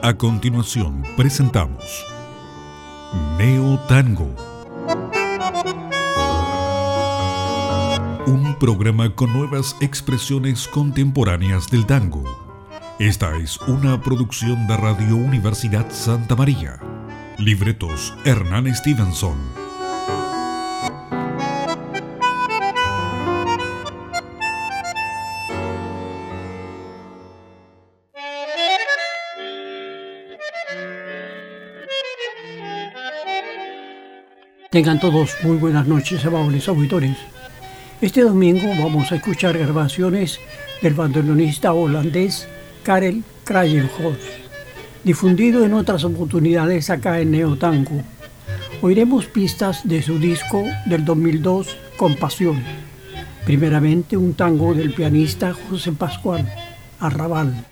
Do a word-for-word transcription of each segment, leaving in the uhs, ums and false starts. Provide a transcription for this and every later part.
A continuación presentamos Neo Tango, un programa con nuevas expresiones contemporáneas del tango. Esta es una producción de Radio Universidad Santa María. Libretos Hernán Stevenson. Tengan todos muy buenas noches, amables auditores. Este domingo vamos a escuchar grabaciones del bandoneonista holandés Karel Kraaijenhorst, difundido en otras oportunidades acá en Neo Tango. Oiremos pistas de su disco del dos mil dos, Compasión. Primeramente un tango del pianista José Pascual, Arrabal.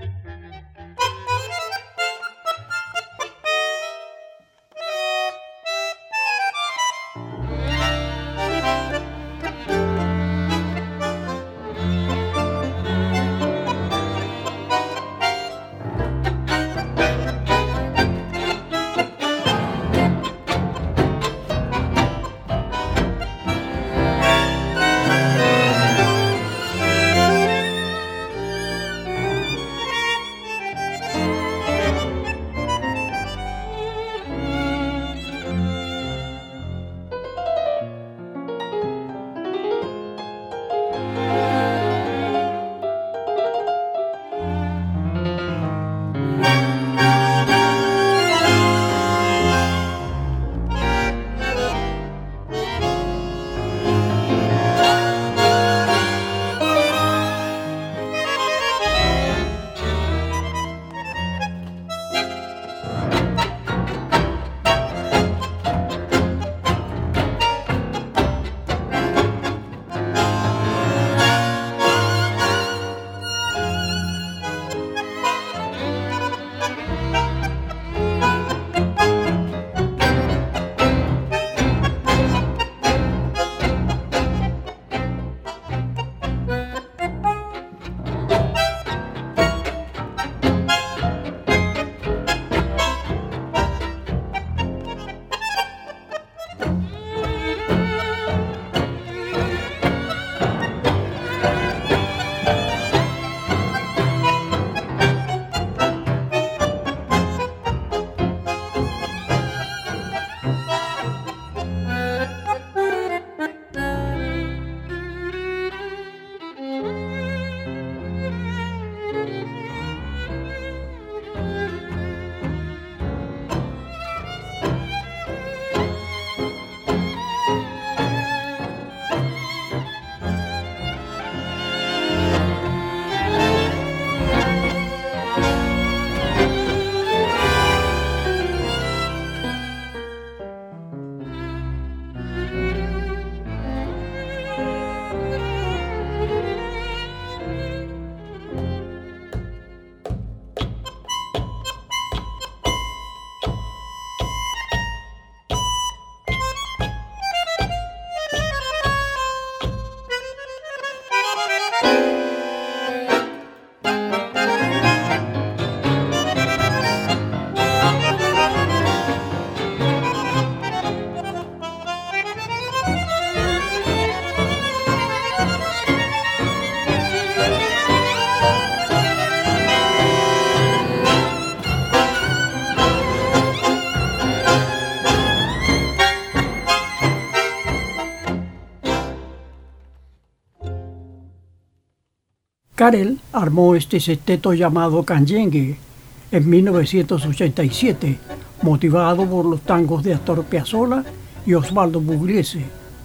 Karel armó este sexteto llamado Canyengue en mil novecientos ochenta y siete, motivado por los tangos de Astor Piazzolla y Osvaldo Pugliese.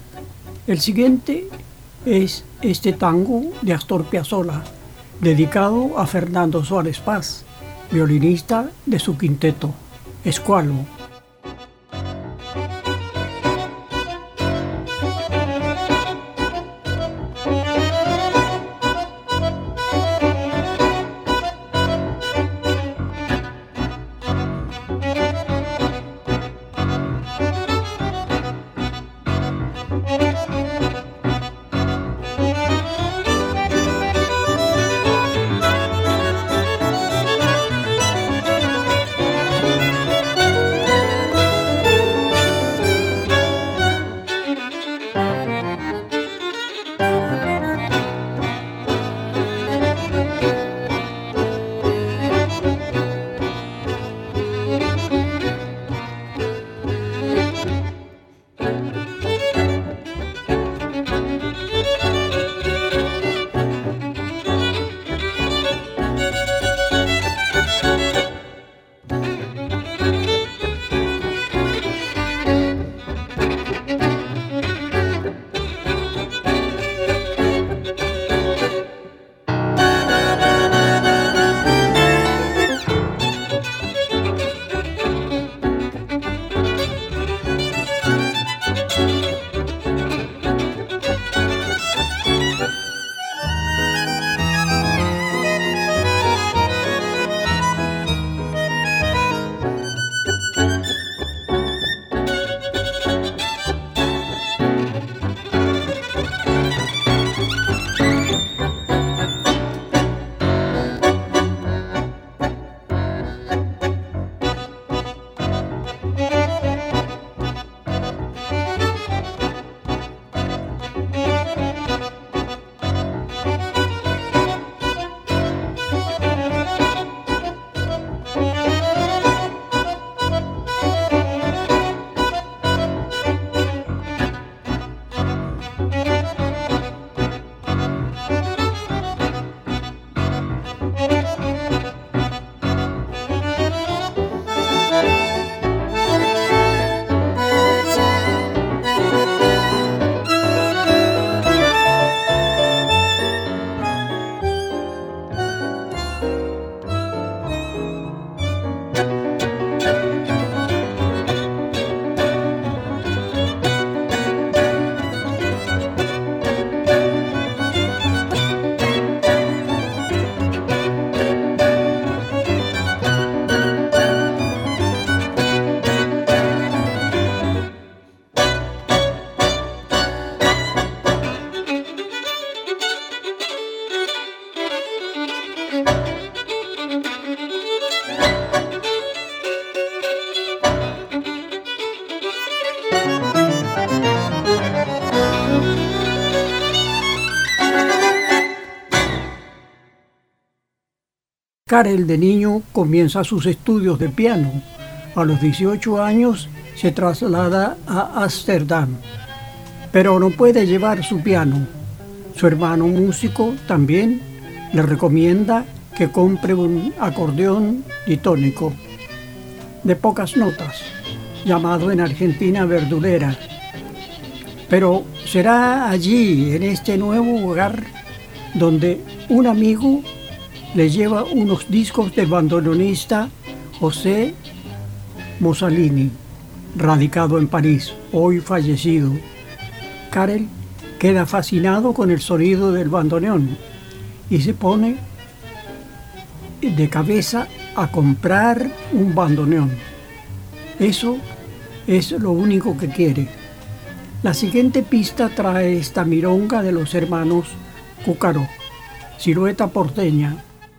El siguiente es este tango de Astor Piazzolla, dedicado a Fernando Suárez Paz, violinista de su quinteto, Escualo. Karel de niño comienza sus estudios de piano. A los dieciocho años se traslada a Ámsterdam, pero no puede llevar su piano. Su hermano músico también le recomienda que compre un acordeón ditónico de pocas notas, llamado en Argentina verdulera. Pero será allí, en este nuevo hogar, donde un amigo le lleva unos discos del bandoneonista José Mussolini, radicado en París, hoy fallecido. Karel queda fascinado con el sonido del bandoneón y se pone de cabeza a comprar un bandoneón. Eso es lo único que quiere. La siguiente pista trae esta milonga de los hermanos Cúcaro, Silueta porteña.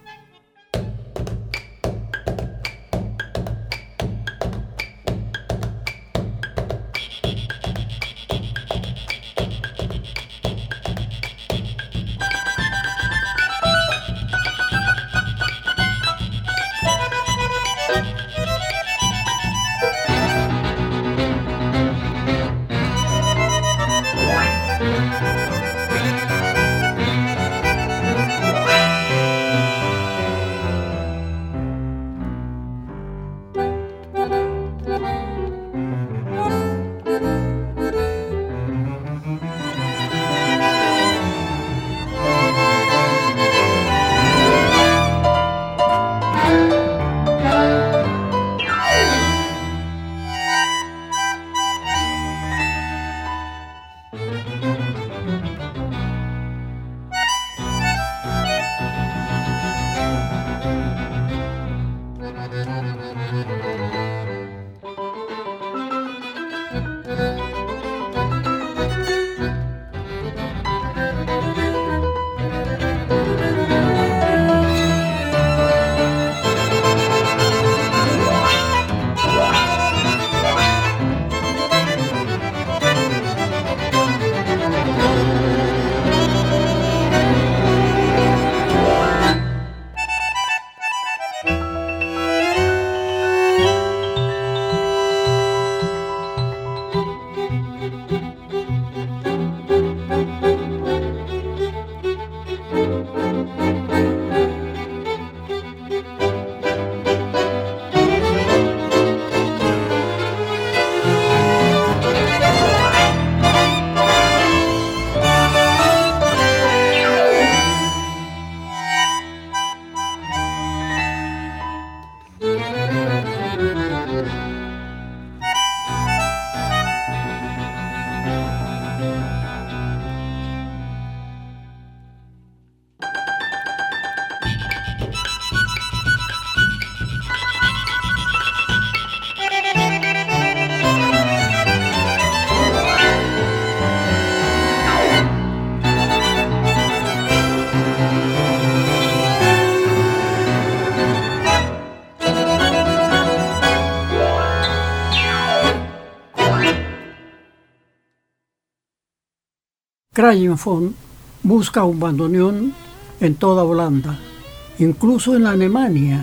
Krayenfon busca un bandoneón en toda Holanda, incluso en Alemania,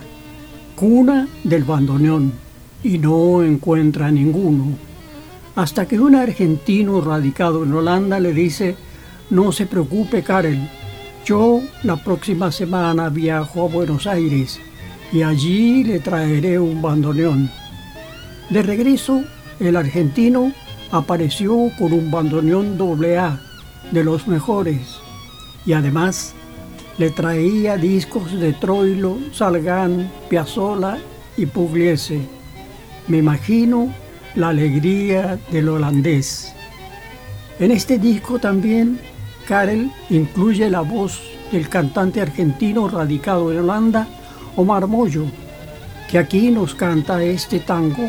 cuna del bandoneón, y no encuentra ninguno. Hasta que un argentino radicado en Holanda le dice: no se preocupe, Karel, yo la próxima semana viajo a Buenos Aires y allí le traeré un bandoneón. De regreso, el argentino apareció con un bandoneón doble A, de los mejores, y además le traía discos de Troilo, Salgán, Piazzolla y Pugliese. Me imagino la alegría del holandés. En este disco también Karel incluye la voz del cantante argentino radicado en Holanda, Omar Mollo, que aquí nos canta este tango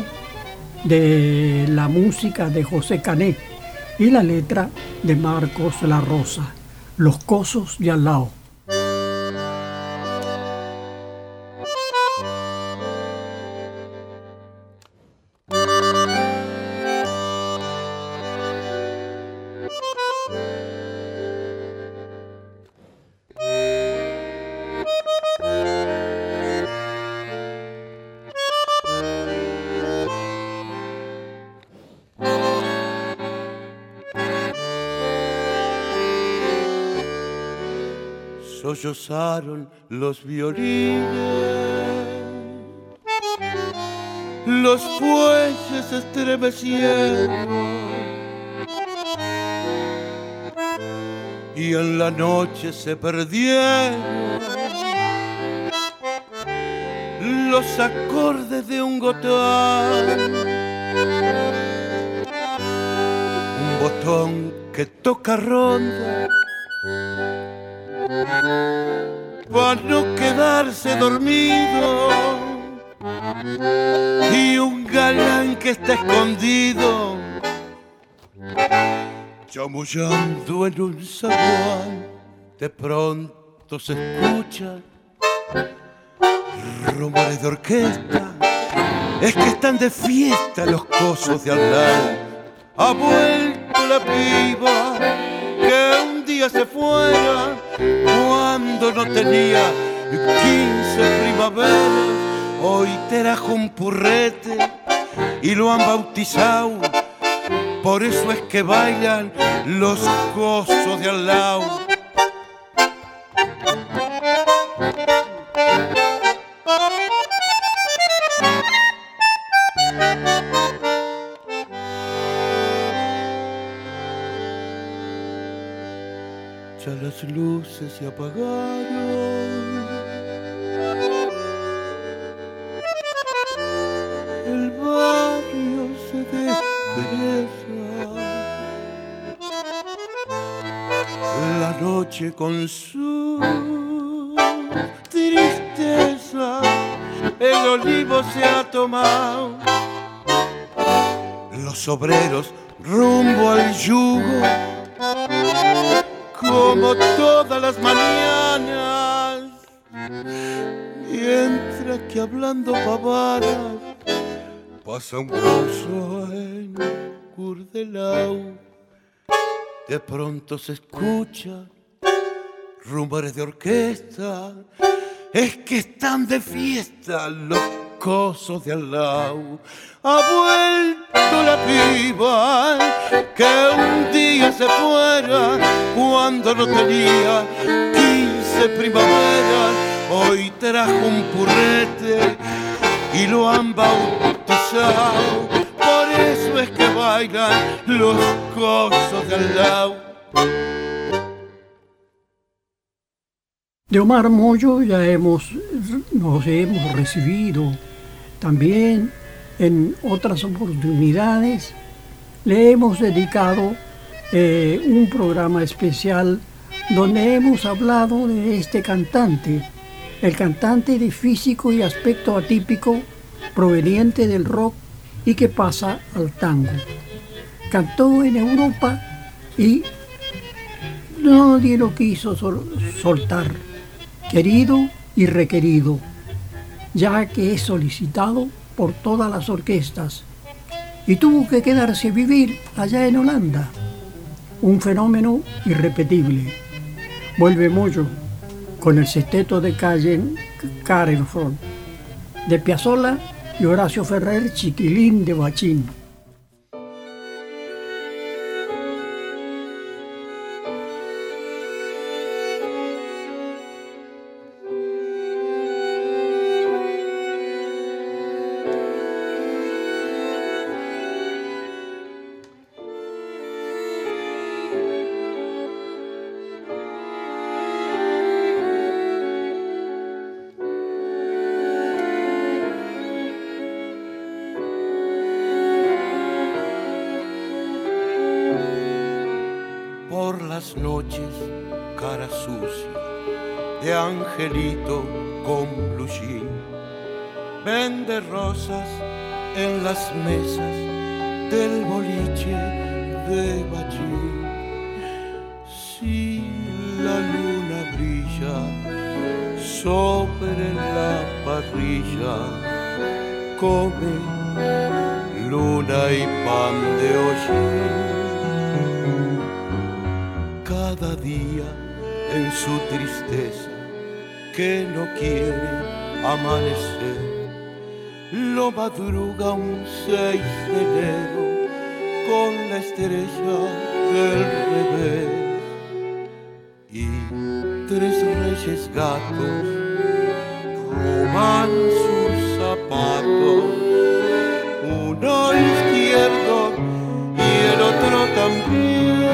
de la música de José Canet y la letra de Marcos La Rosa, Los Cosos de Al-Lao. sollozaron los violines, los fuelles se estremecieron y en la noche se perdieron los acordes de un gotán, un botón que toca ronda para no quedarse dormido, y un galán que está escondido chamullando en un zaguán. De pronto se escucha rumores de orquesta, es que están de fiesta los cosos de al lado. Ha vuelto la piba que un día se fuera cuando no tenía quince primaveras. Hoy trajo un purrete y lo han bautizado, por eso es que bailan los cosos de al lado. Ya las luces se apagaron, el barrio se despereza, la noche con su tristeza, el olivo se ha tomado, los obreros rumbo al yugo, como todas las mañanas, mientras que hablando pavadas pasa un gozo en Curdelau. De pronto se escucha rumores de orquesta, es que están de fiesta los cosos de al lado. Ha vuelto la piba que un día se fuera cuando no tenía quince primaveras. Hoy trajo un purrete y lo han bautizado, por eso es que bailan los cosos de al lado. De Omar Mollo ya hemos, nos hemos recibido también en otras oportunidades. Le hemos dedicado eh, un programa especial donde hemos hablado de este cantante, el cantante de físico y aspecto atípico proveniente del rock y que pasa al tango. Cantó en Europa y nadie lo quiso sol- soltar, querido y requerido, ya que es solicitado por todas las orquestas, y tuvo que quedarse a vivir allá en Holanda, un fenómeno irrepetible. Vuelve Mollo con el sexteto de Cayen Carelford, de Piazzolla y Horacio Ferrer, Chiquilín de Bachín. Por las noches, cara sucia de angelito con blue jean, vende rosas en las mesas del boliche de Bachín. Si la luna brilla sobre la parrilla, come luna y pan de hollín. Cada día en su tristeza que no quiere amanecer, lo madruga un seis de enero con la estrella del revés, y tres reyes gatos roban sus zapatos, uno izquierdo y el otro también.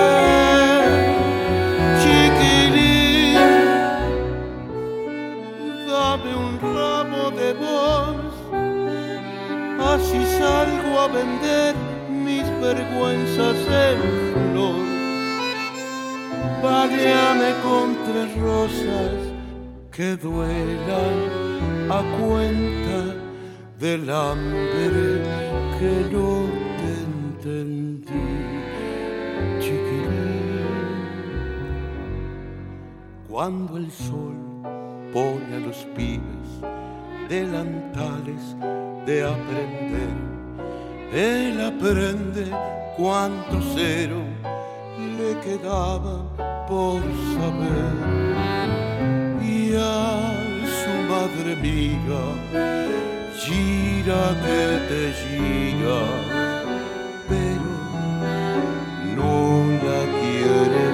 Chiquilín, dame un ramo de voz, así salgo a vender mis vergüenzas en flor. Baleame con tres rosas que duelan a cuenta del hambre que no te entendí, chiquilín. Cuando el sol pone a los pibes delantales de aprender, él aprende cuánto cero le quedaba por saber, y a su madre amiga gira que te gira, pero no la quiere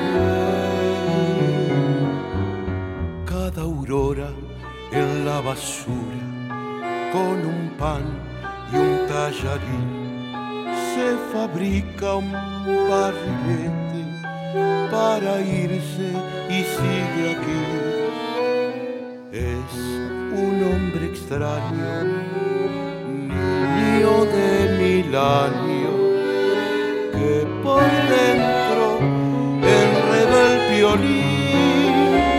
ver. Cada aurora en la basura, con un pan y un tallarín, se fabrica un barrilete para irse y sigue aquí. Es un hombre extraño, niño de mil años, que por dentro enreda el violín.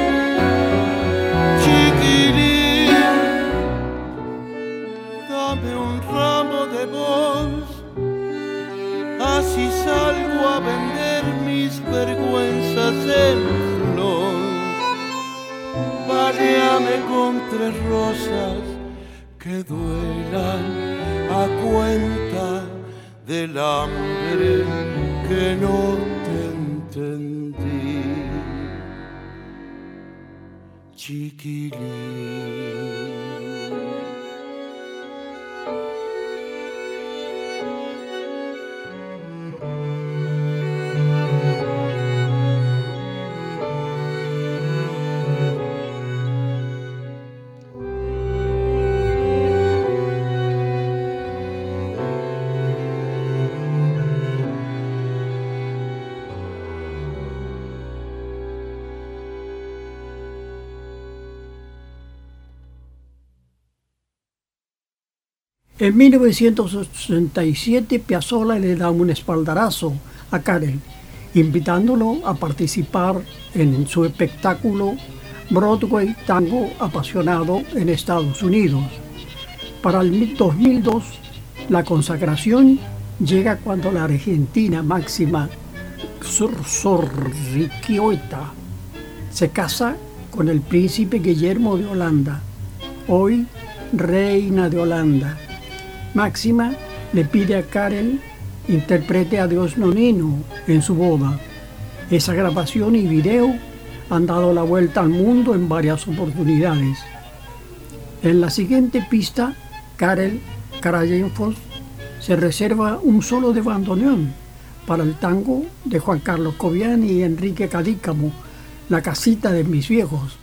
Chiquilín, dame un ramo de voz, así salgo a vender mis vergüenzas en flor. Baleame con tres rosas que duelan a cuenta del hambre que no te entendí, chiquilín. En mil novecientos ochenta y siete, Piazzolla le da un espaldarazo a Karel, invitándolo a participar en su espectáculo Broadway Tango Apasionado en Estados Unidos. Para el dos mil dos, la consagración llega cuando la argentina Máxima Zorricchiuta se casa con el príncipe Guillermo de Holanda, hoy reina de Holanda. Máxima le pide a Karel interprete a Dios Nonino en su boda. Esa grabación y video han dado la vuelta al mundo en varias oportunidades. En la siguiente pista, Karel Krajinfos se reserva un solo de bandoneón para el tango de Juan Carlos Cobian y Enrique Cadícamo, La casita de mis viejos.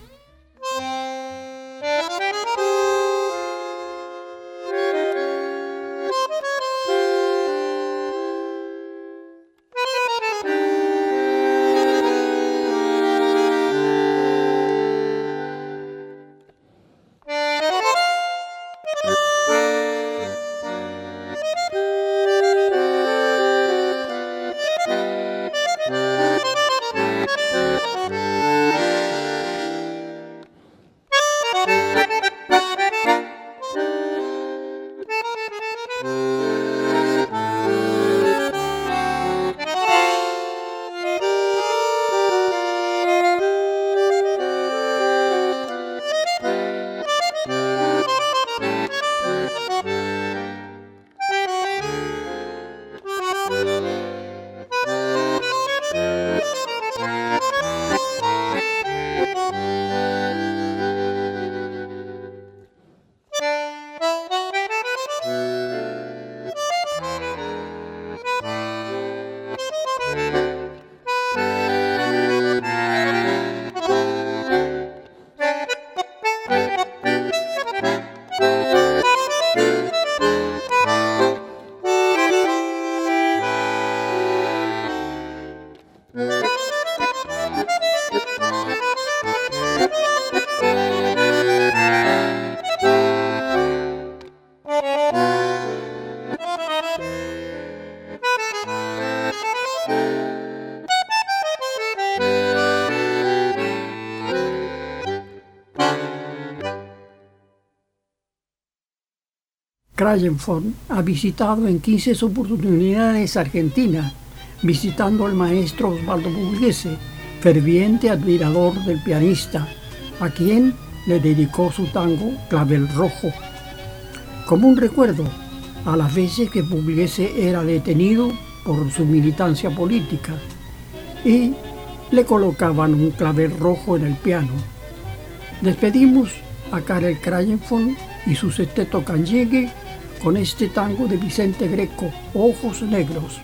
Krayenfeld ha visitado en quince oportunidades Argentina, visitando al maestro Osvaldo Pugliese, ferviente admirador del pianista, a quien le dedicó su tango Clavel Rojo. Como un recuerdo a las veces que Pugliese era detenido por su militancia política y le colocaban un clavel rojo en el piano. Despedimos a Karel Krayenfeld y su sexteto Canyegue con este tango de Vicente Greco, Ojos Negros.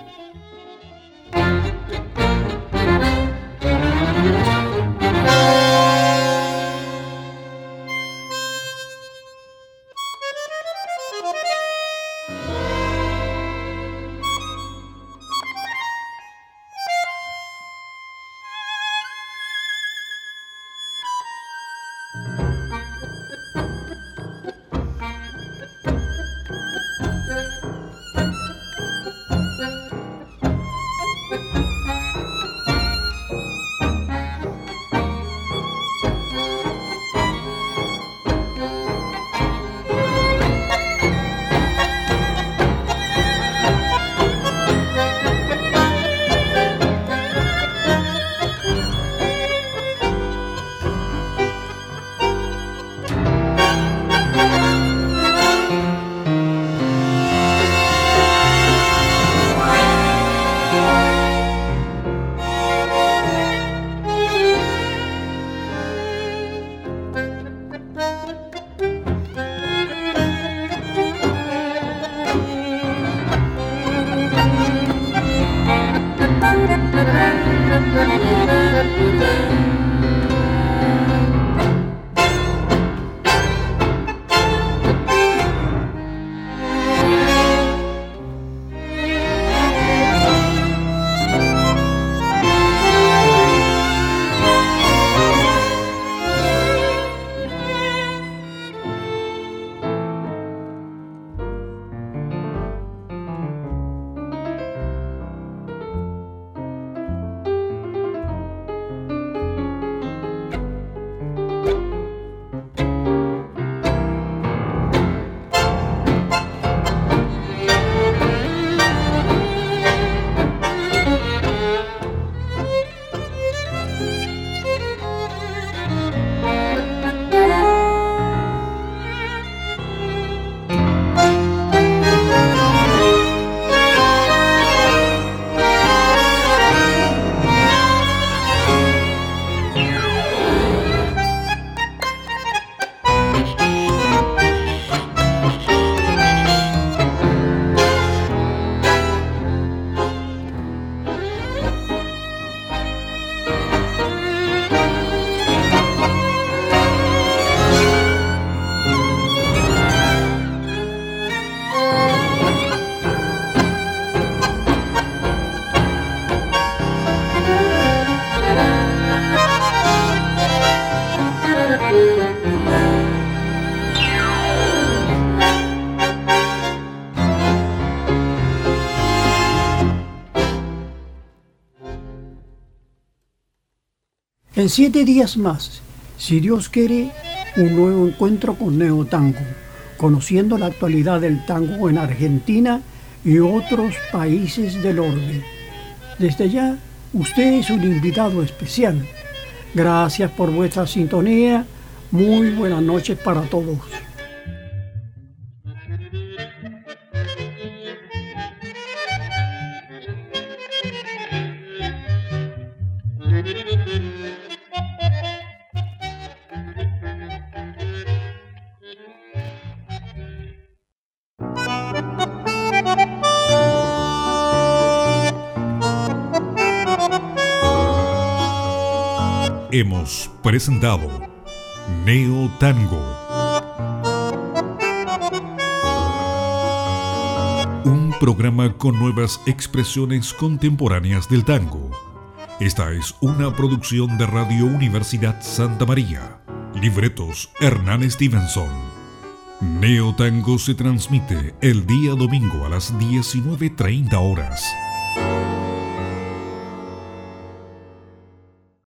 En siete días más, si Dios quiere, un nuevo encuentro con Neotango, conociendo la actualidad del tango en Argentina y otros países del orbe. Desde ya, usted es un invitado especial. Gracias por vuestra sintonía. Muy buenas noches para todos. Hemos presentado Neotango, un programa con nuevas expresiones contemporáneas del tango. Esta es una producción de Radio Universidad Santa María. Libretos Hernán Stevenson. Neotango se transmite el día domingo a las diecinueve treinta horas.